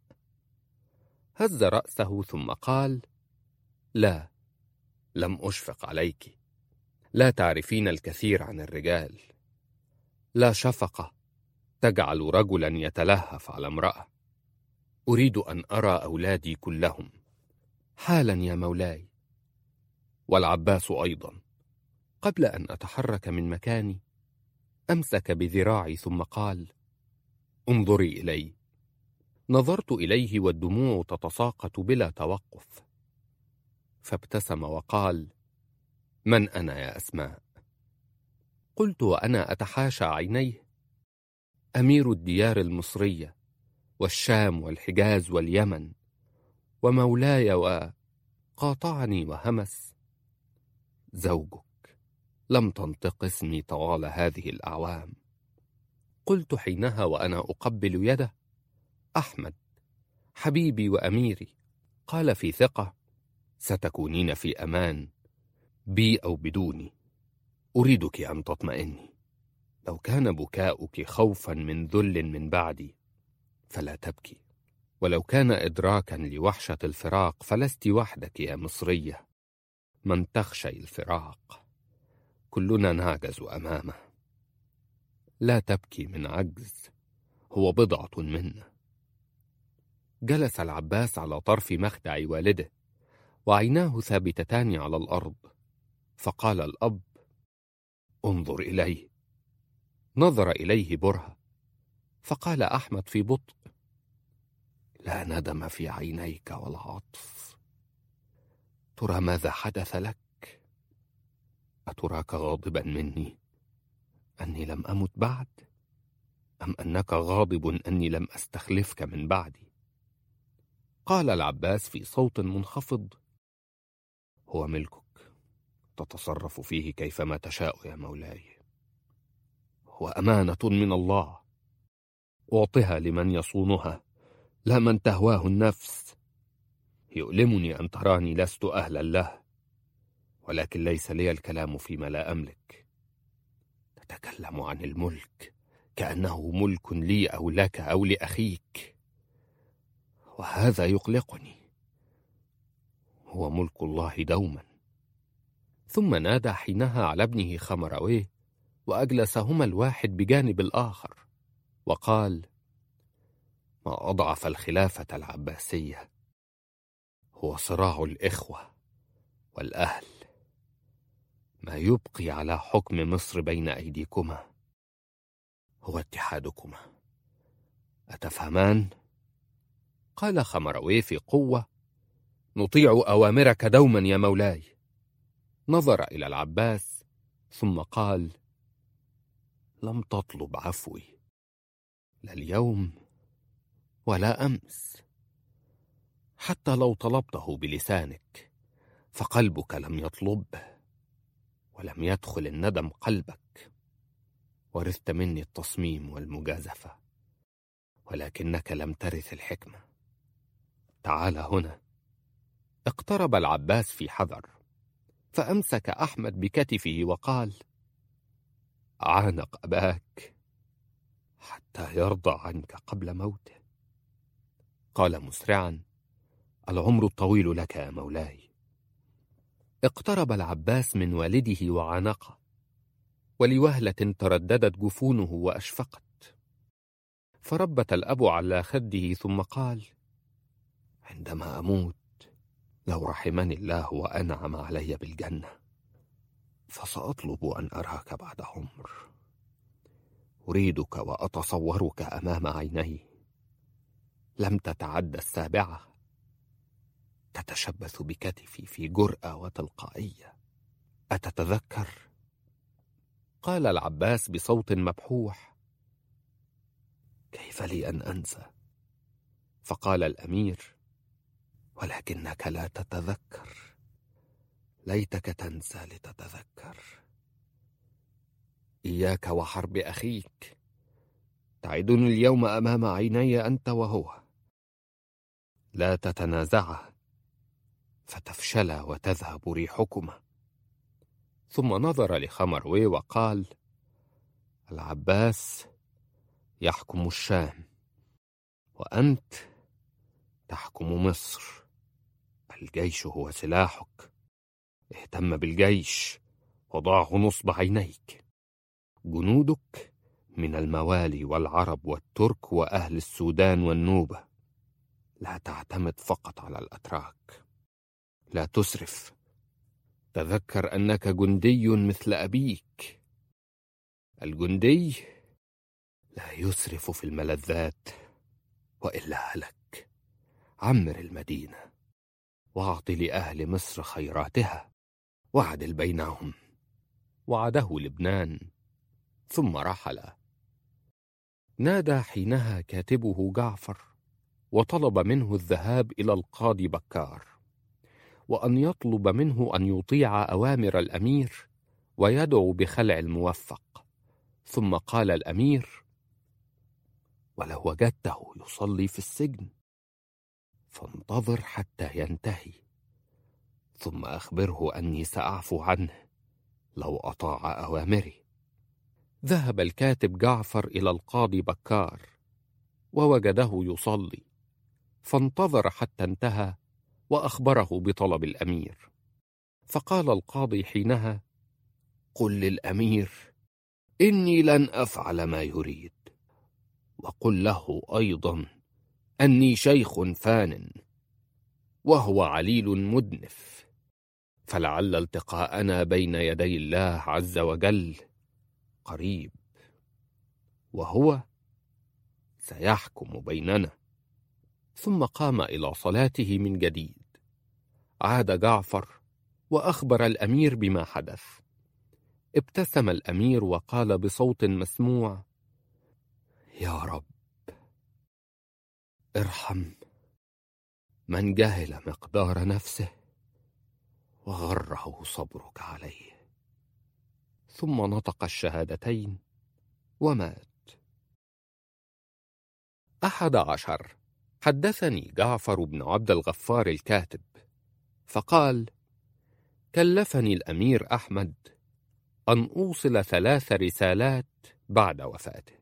هز رأسه ثم قال: لا، لم أشفق عليك. لا تعرفين الكثير عن الرجال. لا شفقة تجعل رجلا يتلهف على امرأة. أريد أن أرى أولادي كلهم حالا يا مولاي، والعباس أيضا. قبل أن أتحرك من مكاني أمسك بذراعي ثم قال: انظري إلي. نظرت إليه والدموع تتساقط بلا توقف، فابتسم وقال: من أنا يا أسماء؟ قلت وأنا أتحاشى عينيه: أمير الديار المصرية والشام والحجاز واليمن ومولاي. وقاطعني وهمس: زوجك. لم تنطق اسمي طوال هذه الأعوام. قلت حينها وأنا أقبل يده: أحمد حبيبي وأميري. قال في ثقة: ستكونين في أمان بي أو بدوني. أريدك أن تطمئني. لو كان بكاؤك خوفا من ذل من بعدي فلا تبكي، ولو كان إدراكا لوحشة الفراق فلست وحدك يا مصرية من تخشى الفراق، كلنا نعجز أمامه. لا تبكي من عجز، هو بضعة منا. جلس العباس على طرف مخدع والده وعيناه ثابتتان على الأرض، فقال الأب: انظر إليه. نظر إليه برهة، فقال أحمد في بطء: لا ندم في عينيك ولا عطف. ترى ماذا حدث لك؟ أتراك غاضبا مني أني لم أمت بعد، أم أنك غاضب أني لم أستخلفك من بعدي؟ قال العباس في صوت منخفض: هو ملكك، تتصرف فيه كيفما تشاء يا مولاي. هو أمانة من الله، أعطها لمن يصونها لا من تهواه النفس. يؤلمني أن تراني لست أهلا له، ولكن ليس لي الكلام فيما لا أملك. تتكلم عن الملك كأنه ملك لي أو لك أو لأخيك، وهذا يقلقني. هو ملك الله دوما. ثم نادى حينها على ابنه خمرويه وأجلسهما الواحد بجانب الآخر، وقال: ما أضعف الخلافة العباسية هو صراع الإخوة والأهل. ما يبقي على حكم مصر بين أيديكما هو اتحادكما. أتفهمان؟ قال خمرويه في قوة: نطيع أوامرك دوما يا مولاي. نظر إلى العباس ثم قال: لم تطلب عفوي، لا اليوم ولا أمس. حتى لو طلبته بلسانك فقلبك لم يطلبه، ولم يدخل الندم قلبك. ورثت مني التصميم والمجازفة، ولكنك لم ترث الحكمة. تعال هنا. اقترب العباس في حذر، فأمسك أحمد بكتفه وقال: عانق أباك حتى يرضى عنك قبل موته. قال مسرعا: العمر الطويل لك يا مولاي. اقترب العباس من والده وعانقه، ولوهلة ترددت جفونه وأشفقت. فربت الأب على خده ثم قال: عندما أموت لو رحمني الله وأنعم علي بالجنة فسأطلب أن أراك بعد عمر. أريدك وأتصورك أمام عيني. لم تتعد السابعة، تتشبث بكتفي في جرأة وتلقائية. أتتذكر؟ قال العباس بصوت مبحوح: كيف لي أن أنسى؟ فقال الأمير: ولكنك لا تتذكر. ليتك تنسى لتتذكر. إياك وحرب أخيك. تعدني اليوم أمام عيني أنت وهو. لا تتنازعا فتفشلا وتذهب ريحكما. ثم نظر لخمرويه وقال: العباس يحكم الشام، وأنت تحكم مصر. الجيش هو سلاحك. اهتم بالجيش وضعه نصب عينيك. جنودك من الموالي والعرب والترك وأهل السودان والنوبة. لا تعتمد فقط على الأتراك. لا تسرف. تذكر أنك جندي مثل أبيك. الجندي لا يسرف في الملذات وإلا هلك. عمر المدينة واعط لأهل مصر خيراتها واعدل بينهم. وعده لبنان ثم رحل. نادى حينها كاتبه جعفر وطلب منه الذهاب إلى القاضي بكار، وأن يطلب منه أن يطيع أوامر الأمير ويدعو بخلع الموفق. ثم قال الأمير: ولو وجدته يصلي في السجن فانتظر حتى ينتهي، ثم أخبره أني سأعفو عنه لو أطاع أوامري. ذهب الكاتب جعفر إلى القاضي بكار ووجده يصلي، فانتظر حتى انتهى وأخبره بطلب الأمير. فقال القاضي حينها: قل للأمير إني لن أفعل ما يريد، وقل له أيضا أني شيخ فان وهو عليل مدنف، فلعل التقاءنا بين يدي الله عز وجل قريب، وهو سيحكم بيننا. ثم قام إلى صلاته من جديد. عاد جعفر وأخبر الأمير بما حدث. ابتسم الأمير وقال بصوت مسموع: يا رب ارحم من جهل مقدار نفسه وغره صبرك عليه. ثم نطق الشهادتين ومات. أحد عشر. حدثني جعفر بن عبد الغفار الكاتب فقال: كلفني الأمير أحمد أن أوصل ثلاث رسالات بعد وفاته،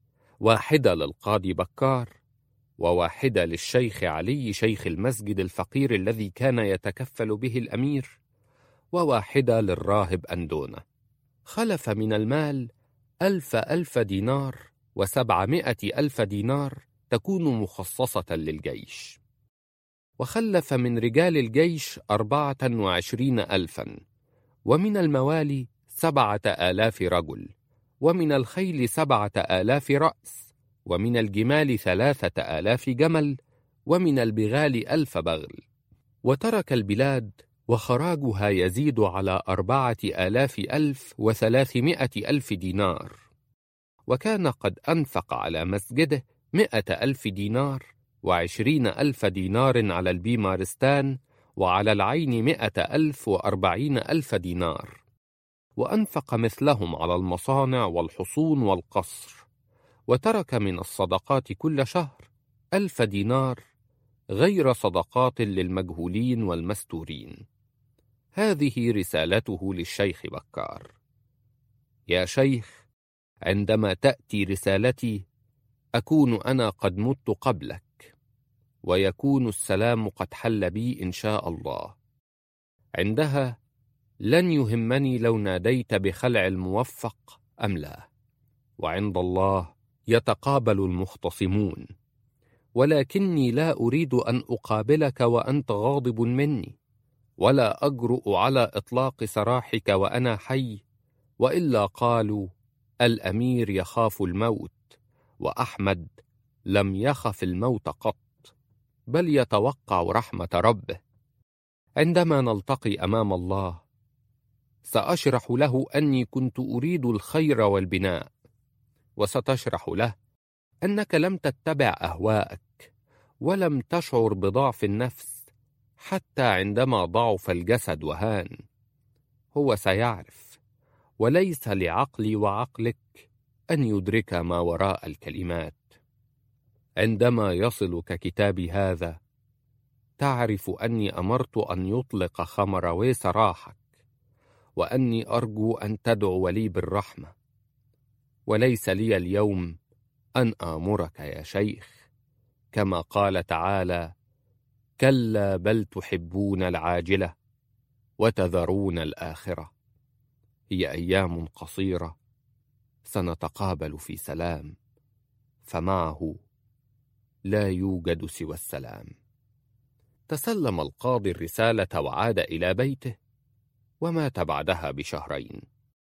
واحدة للقاضي بكار، وواحدة للشيخ علي شيخ المسجد الفقير الذي كان يتكفل به الأمير، وواحدة للراهب أندونة. خلف من المال ألف ألف دينار وسبعمائة ألف دينار تكون مخصصة للجيش، وخلف من رجال الجيش أربعة وعشرين ألفا، ومن الموالي سبعة آلاف رجل، ومن الخيل سبعة آلاف رأس، ومن الجمال ثلاثة آلاف جمل، ومن البغال ألف بغل. وترك البلاد وخراجها يزيد على أربعة آلاف ألف وثلاثمائة ألف دينار، وكان قد أنفق على مسجده مئة ألف دينار، وعشرين ألف دينار على البيمارستان، وعلى العين مئة ألف وأربعين ألف دينار، وأنفق مثلهم على المصانع والحصون والقصر. وترك من الصدقات كل شهر ألف دينار، غير صدقات للمجهولين والمستورين. هذه رسالته للشيخ بكار: يا شيخ، عندما تأتي رسالتي أكون أنا قد مت قبلك، ويكون السلام قد حل بي إن شاء الله. عندها لن يهمني لو ناديت بخلع الموفق أم لا، وعند الله يتقابل المختصمون، ولكني لا أريد أن أقابلك وأنت غاضب مني، ولا أجرؤ على إطلاق سراحك وأنا حي، وإلا قالوا الأمير يخاف الموت، وأحمد لم يخف الموت قط، بل يتوقع رحمة ربه. عندما نلتقي أمام الله سأشرح له أني كنت أريد الخير والبناء، وستشرح له أنك لم تتبع أهواءك، ولم تشعر بضعف النفس حتى عندما ضعف الجسد وهان. هو سيعرف، وليس لعقلي وعقلك أن يدرك ما وراء الكلمات. عندما يصلك كتابي هذا تعرف أني أمرت أن يطلق خمروي سراحك، وأني أرجو أن تدعو لي بالرحمة، وليس لي اليوم أن آمرك يا شيخ، كما قال تعالى: كلا بل تحبون العاجلة وتذرون الآخرة. هي أيام قصيرة سنتقابل في سلام، فمعه لا يوجد سوى السلام. تسلم القاضي الرسالة وعاد إلى بيته، ومات بعدها بشهرين.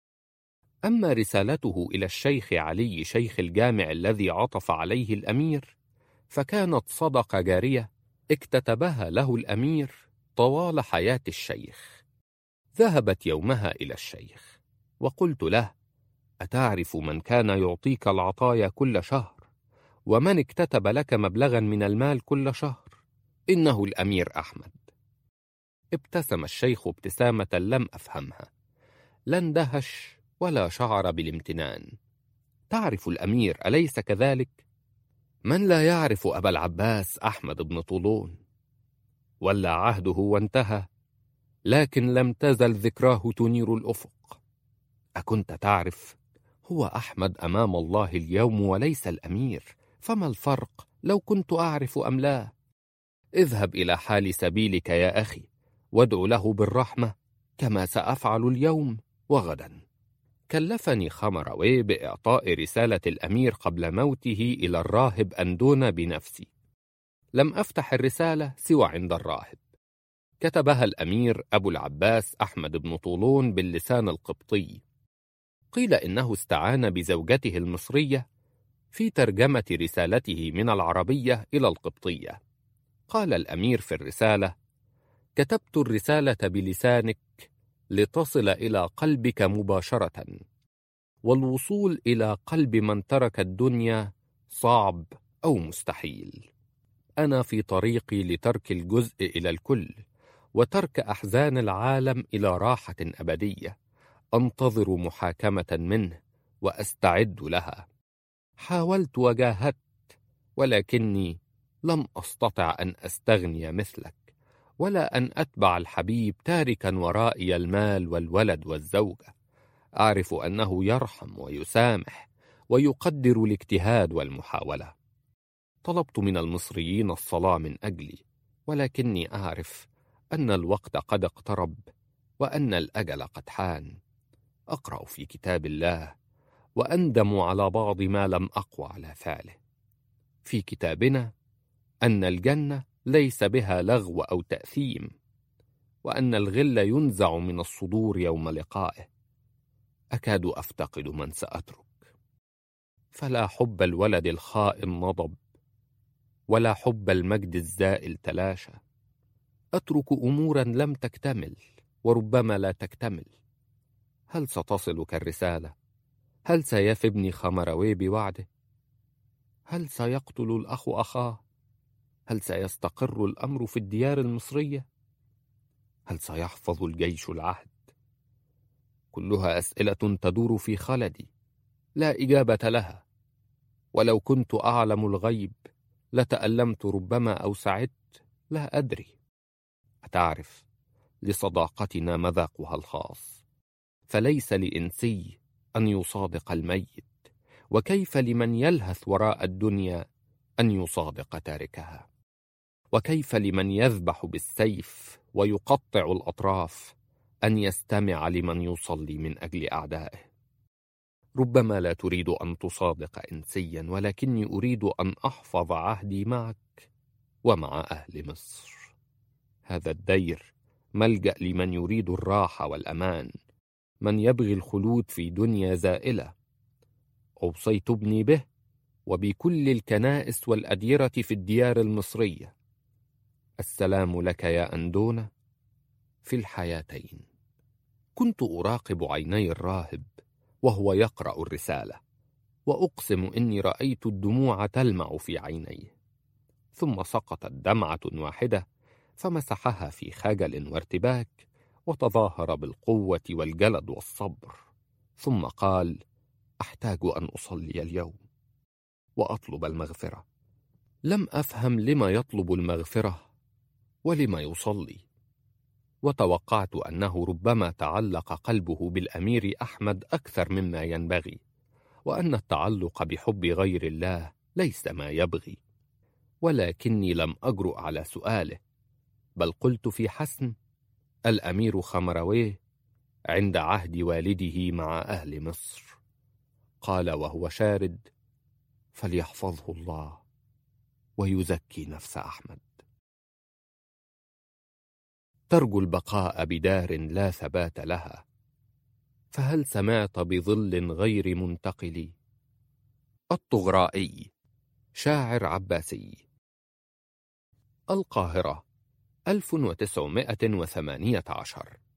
أما رسالته إلى الشيخ علي شيخ الجامع الذي عطف عليه الأمير، فكانت صدقة جارية اكتتبها له الأمير طوال حياة الشيخ. ذهبت يومها إلى الشيخ، وقلت له: أتعرف من كان يعطيك العطايا كل شهر، ومن اكتتب لك مبلغا من المال كل شهر؟ إنه الأمير أحمد. ابتسم الشيخ ابتسامة لم أفهمها، لا اندهش ولا شعر بالامتنان. تعرف الأمير أليس كذلك؟ من لا يعرف أبا العباس أحمد بن طولون؟ ولا عهده وانتهى، لكن لم تزل ذكراه تنير الأفق. أكنت تعرف؟ هو أحمد أمام الله اليوم وليس الأمير، فما الفرق لو كنت أعرف أم لا؟ اذهب إلى حال سبيلك يا أخي، وادع له بالرحمة كما سأفعل اليوم وغدا. كلفني خمروي بإعطاء رسالة الأمير قبل موته إلى الراهب أندون بنفسي. لم أفتح الرسالة سوى عند الراهب. كتبها الأمير أبو العباس أحمد بن طولون باللسان القبطي. قيل إنه استعان بزوجته المصرية في ترجمة رسالته من العربية إلى القبطية. قال الأمير في الرسالة: كتبت الرسالة بلسانك لتصل إلى قلبك مباشرة، والوصول إلى قلب من ترك الدنيا صعب أو مستحيل. أنا في طريقي لترك الجزء إلى الكل، وترك أحزان العالم إلى راحة أبدية. أنتظر محاكمة منه وأستعد لها. حاولت وجاهدت، ولكني لم أستطع أن أستغني مثلك، ولا أن أتبع الحبيب تاركا ورائي المال والولد والزوجة. أعرف أنه يرحم ويسامح ويقدر الاجتهاد والمحاولة. طلبت من المصريين الصلاة من أجلي، ولكني أعرف أن الوقت قد اقترب وأن الأجل قد حان. أقرأ في كتاب الله وأندم على بعض ما لم أقوى على فعله. في كتابنا أن الجنة ليس بها لغو أو تأثيم، وأن الغل ينزع من الصدور يوم لقائه. أكاد أفتقد من سأترك، فلا حب الولد الخائن نضب، ولا حب المجد الزائل تلاشى. أترك أمورا لم تكتمل وربما لا تكتمل. هل ستصلك الرسالة؟ هل سيفي ابني خمروي بوعده؟ هل سيقتل الأخ أخاه؟ هل سيستقر الأمر في الديار المصرية؟ هل سيحفظ الجيش العهد؟ كلها أسئلة تدور في خلدي لا إجابة لها. ولو كنت أعلم الغيب لتألمت ربما أو سعدت، لا أدري. أتعرف، لصداقتنا مذاقها الخاص، فليس لإنسي أن يصادق الميت، وكيف لمن يلهث وراء الدنيا أن يصادق تاركها؟ وكيف لمن يذبح بالسيف ويقطع الأطراف أن يستمع لمن يصلي من أجل أعدائه؟ ربما لا تريد أن تصادق إنسيا، ولكني أريد أن أحفظ عهدي معك ومع أهل مصر. هذا الدير ملجأ لمن يريد الراحة والأمان، من يبغي الخلود في دنيا زائلة. أوصيت ابني به وبكل الكنائس والأديرة في الديار المصرية. السلام لك يا أندونة في الحياتين. كنت أراقب عيني الراهب وهو يقرأ الرسالة، وأقسم إني رأيت الدموع تلمع في عينيه. ثم سقطت دمعة واحدة فمسحها في خجل وارتباك، وتظاهر بالقوة والجلد والصبر. ثم قال: أحتاج أن أصلي اليوم وأطلب المغفرة. لم أفهم لما يطلب المغفرة ولما يصلي، وتوقعت أنه ربما تعلق قلبه بالأمير أحمد أكثر مما ينبغي، وأن التعلق بحب غير الله ليس ما يبغي. ولكني لم أجرؤ على سؤاله، بل قلت في حسم: الأمير خمروي عند عهد والده مع أهل مصر. قال وهو شارد: فليحفظه الله ويزكي نفس أحمد. ترجو البقاء بدار لا ثبات لها، فهل سمعت بظل غير منتقل؟ الطغرائي، شاعر عباسي. القاهرة، ألف وتسعمائة وثمانية عشر.